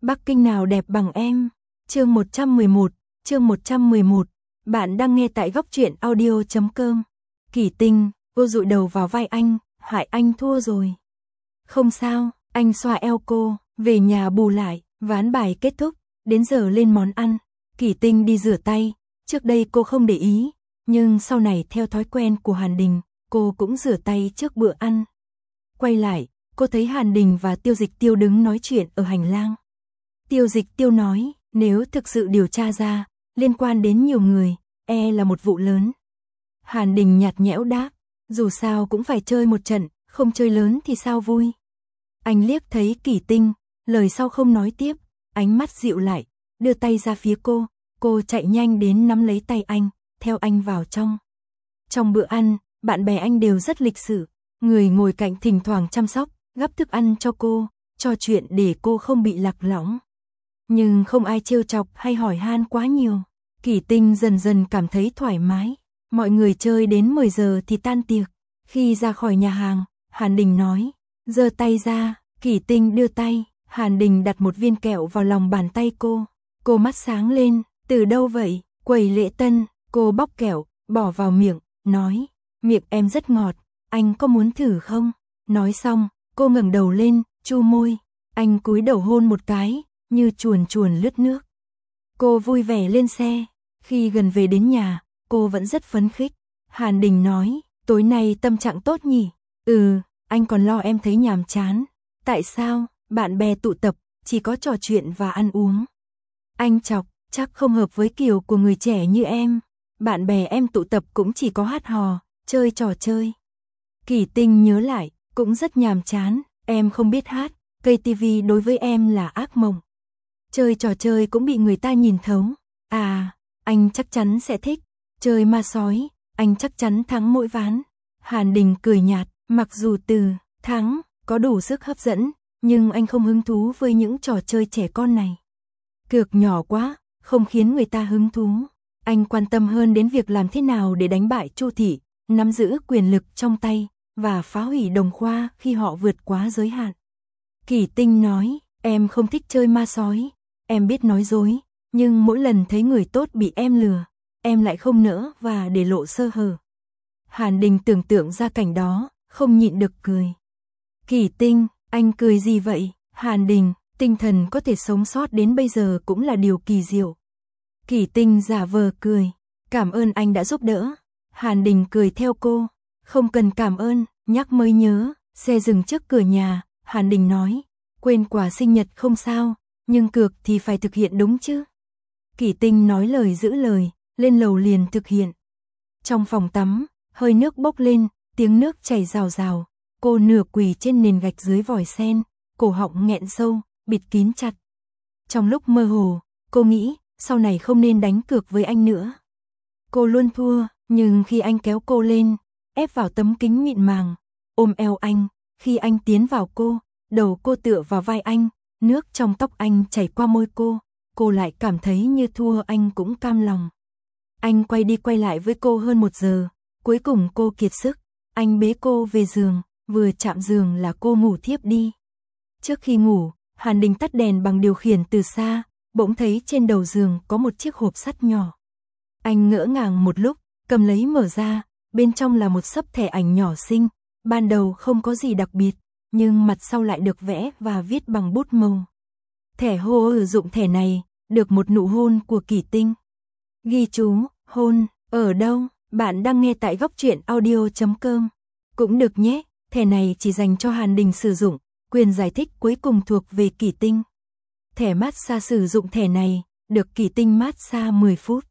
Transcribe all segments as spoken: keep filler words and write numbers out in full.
Bắc Kinh nào đẹp bằng em. Chương một trăm mười một, chương một trăm mười một. Bạn đang nghe tại góc truyện audio chấm com. Kỷ Tinh, cô dụi đầu vào vai anh, hại anh thua rồi. Không sao, anh xoa eo cô, về nhà bù lại, ván bài kết thúc, đến giờ lên món ăn. Kỷ Tinh đi rửa tay, trước đây cô không để ý, nhưng sau này theo thói quen của Hàn Đình, cô cũng rửa tay trước bữa ăn. Quay lại, cô thấy Hàn Đình và Tiêu Dịch Tiêu đứng nói chuyện ở hành lang. Tiêu Dịch Tiêu nói, nếu thực sự điều tra ra, liên quan đến nhiều người, e là một vụ lớn. Hàn Đình nhạt nhẽo đáp, dù sao cũng phải chơi một trận, không chơi lớn thì sao vui. Anh liếc thấy Kỷ Tinh, lời sau không nói tiếp, ánh mắt dịu lại, đưa tay ra phía cô, cô chạy nhanh đến nắm lấy tay anh, theo anh vào trong. Trong bữa ăn, bạn bè anh đều rất lịch sự, người ngồi cạnh thỉnh thoảng chăm sóc, gắp thức ăn cho cô, trò chuyện để cô không bị lạc lõng. Nhưng không ai trêu chọc hay hỏi han quá nhiều. Kỷ Tinh dần dần cảm thấy thoải mái, mọi người chơi đến mười giờ thì tan tiệc. Khi ra khỏi nhà hàng, Hàn Đình nói, giơ tay ra, Kỷ Tinh đưa tay, Hàn Đình đặt một viên kẹo vào lòng bàn tay cô. Cô mắt sáng lên, từ đâu vậy? Quầy lễ tân. Cô bóc kẹo, bỏ vào miệng, nói, miệng em rất ngọt, anh có muốn thử không? Nói xong, cô ngẩng đầu lên, chu môi, anh cúi đầu hôn một cái, như chuồn chuồn lướt nước. Cô vui vẻ lên xe, khi gần về đến nhà, cô vẫn rất phấn khích. Hàn Đình nói, tối nay tâm trạng tốt nhỉ? Ừ, anh còn lo em thấy nhàm chán. Tại sao? Bạn bè tụ tập, chỉ có trò chuyện và ăn uống. Anh chọc, chắc không hợp với kiểu của người trẻ như em. Bạn bè em tụ tập cũng chỉ có hát hò, chơi trò chơi. Kỷ Tinh nhớ lại, cũng rất nhàm chán, em không biết hát, cây tivi đối với em là ác mộng. Chơi trò chơi cũng bị người ta nhìn thấu. À, anh chắc chắn sẽ thích. Chơi ma sói, anh chắc chắn thắng mỗi ván. Hàn Đình cười nhạt, mặc dù từ thắng có đủ sức hấp dẫn, nhưng anh không hứng thú với những trò chơi trẻ con này. Cược nhỏ quá, không khiến người ta hứng thú. Anh quan tâm hơn đến việc làm thế nào để đánh bại Chu Thị, nắm giữ quyền lực trong tay, và phá hủy Đồng Khoa khi họ vượt quá giới hạn. Kỷ Tinh nói, em không thích chơi ma sói, em biết nói dối, nhưng mỗi lần thấy người tốt bị em lừa, em lại không nỡ và để lộ sơ hở. Hàn Đình tưởng tượng ra cảnh đó, không nhịn được cười. Kỷ Tinh, anh cười gì vậy? Hàn Đình, tinh thần có thể sống sót đến bây giờ cũng là điều kỳ diệu. Kỷ Tinh giả vờ cười, cảm ơn anh đã giúp đỡ. Hàn Đình cười theo cô, không cần cảm ơn, nhắc mới nhớ, xe dừng trước cửa nhà, Hàn Đình nói, quên quà sinh nhật không sao, nhưng cược thì phải thực hiện đúng chứ. Kỷ Tinh nói lời giữ lời, lên lầu liền thực hiện. Trong phòng tắm, hơi nước bốc lên, tiếng nước chảy rào rào, cô nửa quỳ trên nền gạch dưới vòi sen, cổ họng nghẹn sâu, bịt kín chặt. Trong lúc mơ hồ, cô nghĩ, sau này không nên đánh cược với anh nữa. Cô luôn thua, nhưng khi anh kéo cô lên, ép vào tấm kính mịn màng, ôm eo anh, khi anh tiến vào cô, đầu cô tựa vào vai anh, nước trong tóc anh chảy qua môi cô, cô lại cảm thấy như thua anh cũng cam lòng. Anh quay đi quay lại với cô hơn một giờ, cuối cùng cô kiệt sức, anh bế cô về giường, vừa chạm giường là cô ngủ thiếp đi. Trước khi ngủ, Hàn Đình tắt đèn bằng điều khiển từ xa, bỗng thấy trên đầu giường có một chiếc hộp sắt nhỏ. Anh ngỡ ngàng một lúc, cầm lấy mở ra, bên trong là một xấp thẻ ảnh nhỏ xinh, ban đầu không có gì đặc biệt, nhưng mặt sau lại được vẽ và viết bằng bút màu. Thẻ hô ở dụng thẻ này, được một nụ hôn của Kỷ Tinh. Ghi chú, hôn, ở đâu? Bạn đang nghe tại góc truyện audio chấm com. Cũng được nhé, thẻ này chỉ dành cho Hàn Đình sử dụng, quyền giải thích cuối cùng thuộc về Kỷ Tinh. Thẻ massage sử dụng thẻ này, được Kỷ Tinh massage mười phút.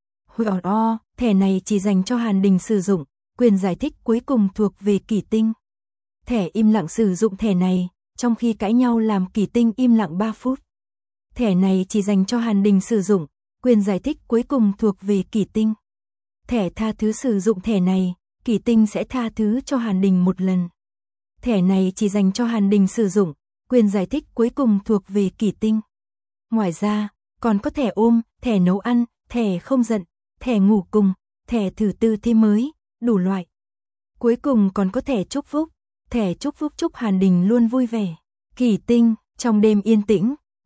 Hờ o, thẻ này chỉ dành cho Hàn Đình sử dụng, quyền giải thích cuối cùng thuộc về Kỷ Tinh. Thẻ im lặng sử dụng thẻ này, trong khi cãi nhau làm Kỷ Tinh im lặng ba phút. Thẻ này chỉ dành cho Hàn Đình sử dụng, quyền giải thích cuối cùng thuộc về Kỷ Tinh. Thẻ tha thứ sử dụng thẻ này, Kỷ Tinh sẽ tha thứ cho Hàn Đình một lần. Thẻ này chỉ dành cho Hàn Đình sử dụng, quyền giải thích cuối cùng thuộc về Kỷ Tinh. Ngoài ra, còn có thẻ ôm, thẻ nấu ăn, thẻ không giận, thẻ ngủ cùng, thẻ thử tư thế mới, đủ loại. Cuối cùng còn có thẻ chúc phúc, thẻ chúc phúc chúc Hàn Đình luôn vui vẻ. Kỷ Tinh, trong đêm yên tĩnh,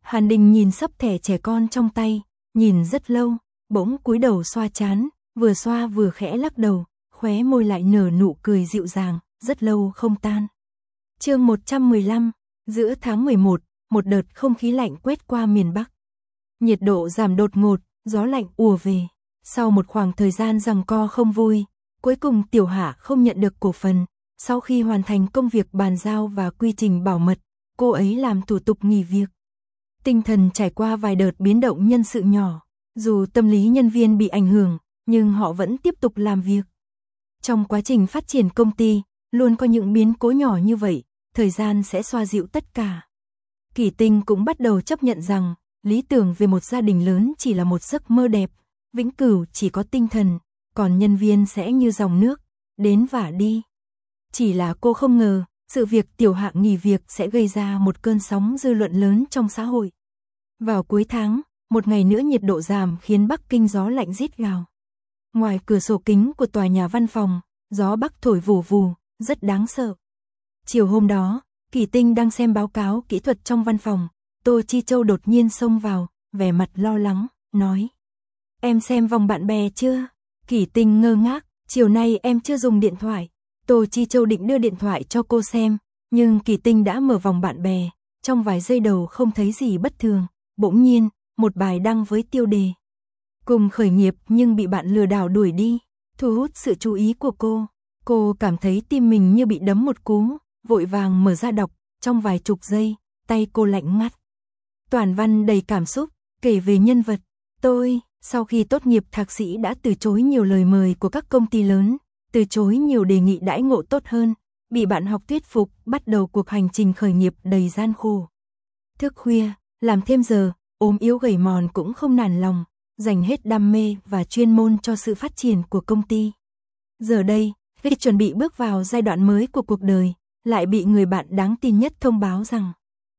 Hàn Đình nhìn sấp thẻ trẻ con trong tay, nhìn rất lâu, bỗng cúi đầu xoa trán, vừa xoa vừa khẽ lắc đầu, khóe môi lại nở nụ cười dịu dàng, rất lâu không tan. Chương một trăm mười lăm, giữa tháng mười một, một đợt không khí lạnh quét qua miền Bắc. Nhiệt độ giảm đột ngột, gió lạnh ùa về. Sau một khoảng thời gian giằng co không vui, cuối cùng Tiểu Hạ không nhận được cổ phần. Sau khi hoàn thành công việc bàn giao và quy trình bảo mật, cô ấy làm thủ tục nghỉ việc. Tinh thần trải qua vài đợt biến động nhân sự nhỏ, dù tâm lý nhân viên bị ảnh hưởng, nhưng họ vẫn tiếp tục làm việc. Trong quá trình phát triển công ty, luôn có những biến cố nhỏ như vậy, thời gian sẽ xoa dịu tất cả. Kỷ Tinh cũng bắt đầu chấp nhận rằng, lý tưởng về một gia đình lớn chỉ là một giấc mơ đẹp, vĩnh cửu chỉ có tinh thần, còn nhân viên sẽ như dòng nước, đến và đi. Chỉ là cô không ngờ, sự việc Tiểu Hạ nghỉ việc sẽ gây ra một cơn sóng dư luận lớn trong xã hội. Vào cuối tháng, một ngày nữa nhiệt độ giảm khiến Bắc Kinh gió lạnh rít gào. Ngoài cửa sổ kính của tòa nhà văn phòng, gió bắc thổi vù vù, rất đáng sợ. Chiều hôm đó, Kỷ Tinh đang xem báo cáo kỹ thuật trong văn phòng, Tô Chi Châu đột nhiên xông vào, vẻ mặt lo lắng, nói: "Em xem vòng bạn bè chưa?" Kỷ Tinh ngơ ngác, "Chiều nay em chưa dùng điện thoại." Tô Chi Châu định đưa điện thoại cho cô xem, nhưng Kỷ Tinh đã mở vòng bạn bè, trong vài giây đầu không thấy gì bất thường, bỗng nhiên, một bài đăng với tiêu đề: "Cùng khởi nghiệp nhưng bị bạn lừa đảo đuổi đi", thu hút sự chú ý của cô. Cô cảm thấy tim mình như bị đấm một cú, vội vàng mở ra đọc, trong vài chục giây, tay cô lạnh ngắt. Toàn văn đầy cảm xúc, kể về nhân vật tôi, sau khi tốt nghiệp thạc sĩ đã từ chối nhiều lời mời của các công ty lớn, từ chối nhiều đề nghị đãi ngộ tốt hơn, bị bạn học thuyết phục, bắt đầu cuộc hành trình khởi nghiệp đầy gian khổ. Thức khuya, làm thêm giờ, ốm yếu gầy mòn cũng không nản lòng, dành hết đam mê và chuyên môn cho sự phát triển của công ty. Giờ đây, khi chuẩn bị bước vào giai đoạn mới của cuộc đời, lại bị người bạn đáng tin nhất thông báo rằng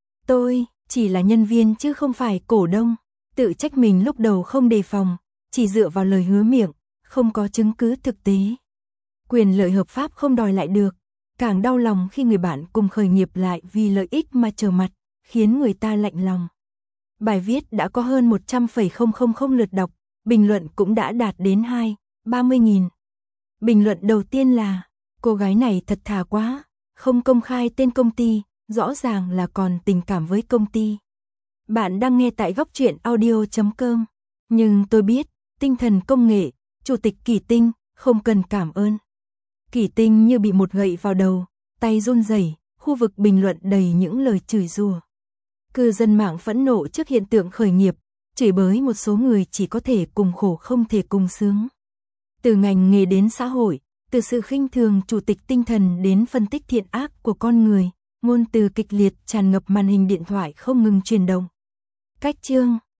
tôi chỉ là nhân viên chứ không phải cổ đông. Tự trách mình lúc đầu không đề phòng, chỉ dựa vào lời hứa miệng, không có chứng cứ thực tế. Quyền lợi hợp pháp không đòi lại được, càng đau lòng khi người bạn cùng khởi nghiệp lại vì lợi ích mà trở mặt, khiến người ta lạnh lòng. Bài viết đã có hơn một trăm phẩy không không không lượt đọc, bình luận cũng đã đạt đến hai, ba mươi nghìn. Bình luận đầu tiên là: "Cô gái này thật thà quá, không công khai tên công ty, rõ ràng là còn tình cảm với công ty." Bạn đang nghe tại góc truyện audio chấm com. Nhưng tôi biết, tinh thần công nghệ, Chủ tịch Kỷ Tinh, không cần cảm ơn. Kỷ Tinh như bị một gậy vào đầu, tay run rẩy, khu vực bình luận đầy những lời chửi rủa. Cư dân mạng phẫn nộ trước hiện tượng khởi nghiệp, chửi bới một số người chỉ có thể cùng khổ không thể cùng sướng. Từ ngành nghề đến xã hội, từ sự khinh thường chủ tịch tinh thần đến phân tích thiện ác của con người, ngôn từ kịch liệt tràn ngập màn hình điện thoại không ngừng chuyển động. Cách chương